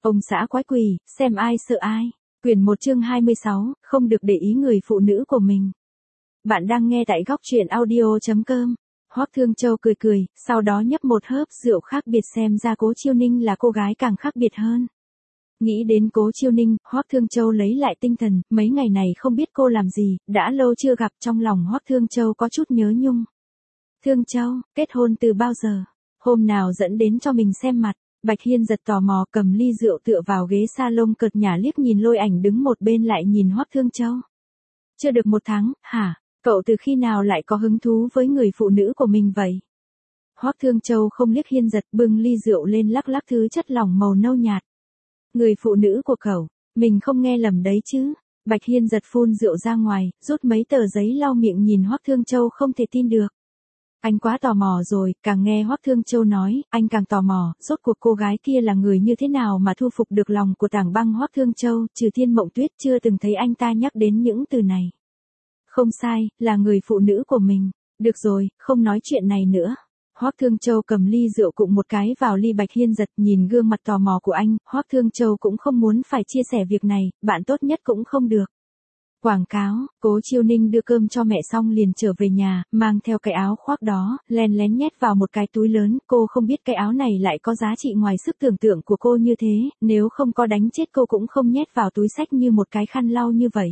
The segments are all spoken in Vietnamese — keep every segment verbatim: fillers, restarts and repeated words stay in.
Ông xã quái quỷ, xem ai sợ ai. Quyển một chương hai mươi sáu, không được để ý người phụ nữ của mình. Bạn đang nghe tại góc truyện audio chấm com. Hoắc Thương Châu cười cười, sau đó nhấp một hớp rượu khác biệt, xem ra Cố Chiêu Ninh là cô gái càng khác biệt hơn. Nghĩ đến Cố Chiêu Ninh, Hoắc Thương Châu lấy lại tinh thần, mấy ngày này không biết cô làm gì, đã lâu chưa gặp, trong lòng Hoắc Thương Châu có chút nhớ nhung. Thương Châu, kết hôn từ bao giờ? Hôm nào dẫn đến cho mình xem mặt. Bạch Hiên giật tò mò, cầm ly rượu tựa vào ghế salon cợt nhả liếc nhìn Lôi Ảnh đứng một bên lại nhìn Hoắc Thương Châu. Chưa được một tháng, hả? Cậu từ khi nào lại có hứng thú với người phụ nữ của mình vậy? Hoắc Thương Châu không liếc Hiên giật, bưng ly rượu lên lắc lắc thứ chất lỏng màu nâu nhạt. Người phụ nữ của cậu, mình không nghe lầm đấy chứ? Bạch Hiên giật phun rượu ra ngoài, rút mấy tờ giấy lau miệng nhìn Hoắc Thương Châu không thể tin được. Anh quá tò mò rồi, càng nghe Hoắc Thương Châu nói, anh càng tò mò, rốt cuộc cô gái kia là người như thế nào mà thu phục được lòng của Tảng Băng. Hoắc Thương Châu, trừ Thiên Mộng Tuyết chưa từng thấy anh ta nhắc đến những từ này. Không sai, là người phụ nữ của mình. Được rồi, không nói chuyện này nữa. Hoắc Thương Châu cầm ly rượu cụng một cái vào ly Bạch Hiên giật, nhìn gương mặt tò mò của anh, Hoắc Thương Châu cũng không muốn phải chia sẻ việc này, bạn tốt nhất cũng không được. Quảng cáo, Cố Chiêu Ninh đưa cơm cho mẹ xong liền trở về nhà, mang theo cái áo khoác đó, len lén nhét vào một cái túi lớn, cô không biết cái áo này lại có giá trị ngoài sức tưởng tượng của cô như thế, nếu không có đánh chết cô cũng không nhét vào túi xách như một cái khăn lau như vậy.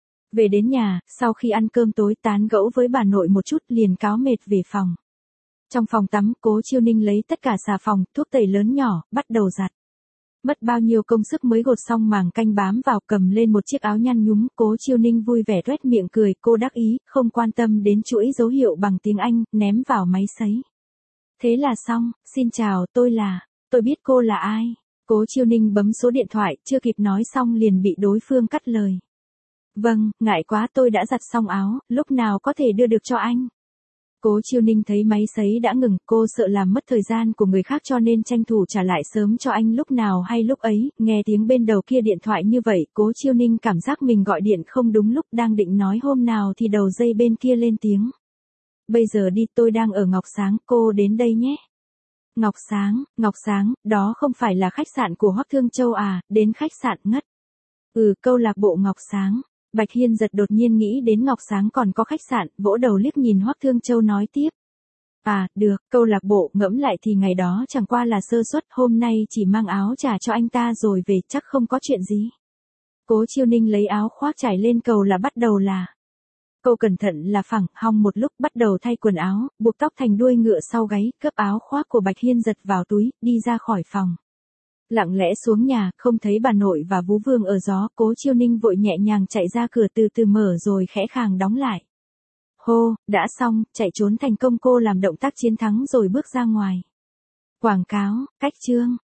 Về đến nhà, sau khi ăn cơm tối tán gẫu với bà nội một chút liền cáo mệt về phòng. Trong phòng tắm, Cố Chiêu Ninh lấy tất cả xà phòng, thuốc tẩy lớn nhỏ, bắt đầu giặt. Mất bao nhiêu công sức mới gột xong màng canh bám vào, cầm lên một chiếc áo nhăn nhúm, Cố Chiêu Ninh vui vẻ tuét miệng cười, cô đắc ý, không quan tâm đến chuỗi dấu hiệu bằng tiếng Anh, ném vào máy sấy. Thế là xong, xin chào, tôi là, tôi biết cô là ai. Cố Chiêu Ninh bấm số điện thoại, chưa kịp nói xong liền bị đối phương cắt lời. Vâng, ngại quá, tôi đã giặt xong áo, lúc nào có thể đưa được cho anh? Cố Chiêu Ninh thấy máy sấy đã ngừng, cô sợ làm mất thời gian của người khác cho nên tranh thủ trả lại sớm cho anh lúc nào hay lúc ấy, nghe tiếng bên đầu kia điện thoại như vậy, Cố Chiêu Ninh cảm giác mình gọi điện không đúng lúc, đang định nói hôm nào thì đầu dây bên kia lên tiếng. Bây giờ đi, tôi đang ở Ngọc Sáng, cô đến đây nhé. Ngọc Sáng, Ngọc Sáng, đó không phải là khách sạn của Hoắc Thương Châu à, đến khách sạn ngất. Ừ, câu lạc bộ Ngọc Sáng. Bạch Hiên giật đột nhiên nghĩ đến Ngọc Sáng còn có khách sạn, vỗ đầu liếc nhìn Hoắc Thương Châu nói tiếp. À, được, câu lạc bộ, ngẫm lại thì ngày đó chẳng qua là sơ suất, hôm nay chỉ mang áo trà cho anh ta rồi về, chắc không có chuyện gì. Cố Chiêu Ninh lấy áo khoác trải lên cầu là bắt đầu là. Cô cẩn thận là phẳng, hong một lúc, bắt đầu thay quần áo, buộc tóc thành đuôi ngựa sau gáy, cướp áo khoác của Bạch Hiên giật vào túi, đi ra khỏi phòng. Lặng lẽ xuống nhà, không thấy bà nội và Vú Vương ở gió, Cố Chiêu Ninh vội nhẹ nhàng chạy ra cửa, từ từ mở rồi khẽ khàng đóng lại. Hô, đã xong, chạy trốn thành công, cô làm động tác chiến thắng rồi bước ra ngoài. Quảng cáo, cách chương.